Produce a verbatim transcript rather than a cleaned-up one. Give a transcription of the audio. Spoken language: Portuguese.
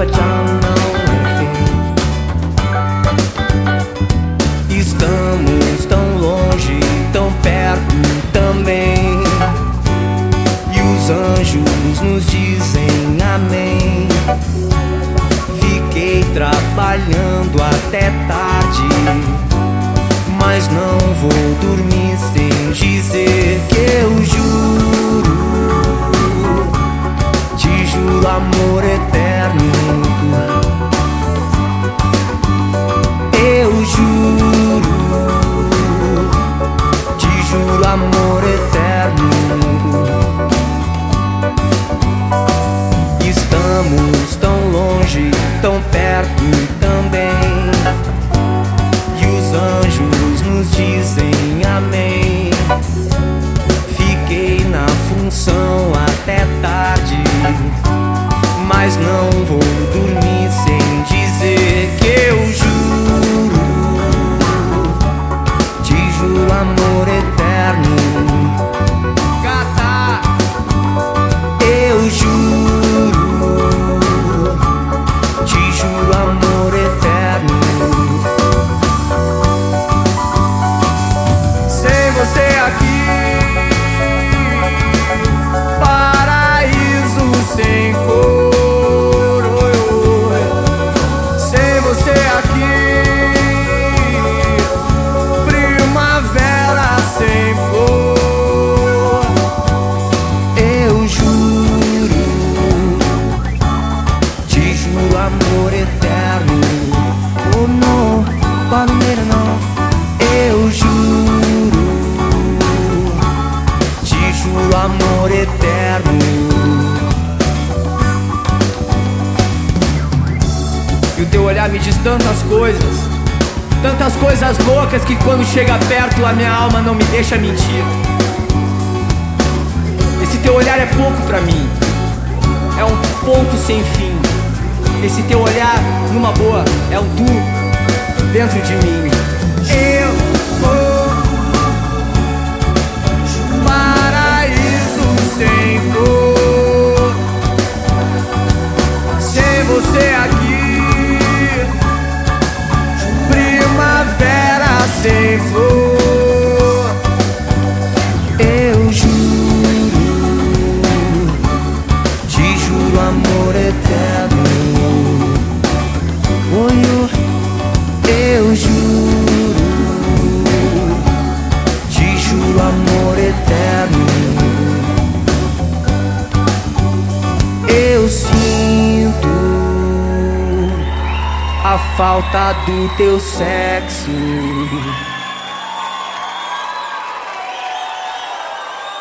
pra já não é fim. Estamos tão longe, tão perto também, e os anjos nos dizem amém. Fiquei trabalhando até tarde, mas não vou dormir sem dizer que eu juro, te juro amor eterno. Eu juro, te juro amor eterno. Estamos tão longe, tão perto também, e os anjos nos dizem amém. Fiquei na função até tarde, mas não vou dormir sem dizer que eu juro, te juro amor eterno. Gata, eu juro, te juro amor eterno. Sem você aqui, paraíso sem cor. Sem você aqui, primavera sem flor. Eu juro, te juro amor eterno. Oh não, Palmeira não. Eu juro, te juro amor eterno. E o teu olhar me diz tantas coisas, tantas coisas loucas, que quando chega perto a minha alma não me deixa mentir. Esse teu olhar é pouco pra mim, é um ponto sem fim. Esse teu olhar, numa boa, é um tu dentro de mim. Eu vou paraíso sem cor. Sem você aqui, primavera sem flor. Eu juro, te juro amor eterno. Eu juro, te juro amor eterno. Eu sinto a falta do teu sexo.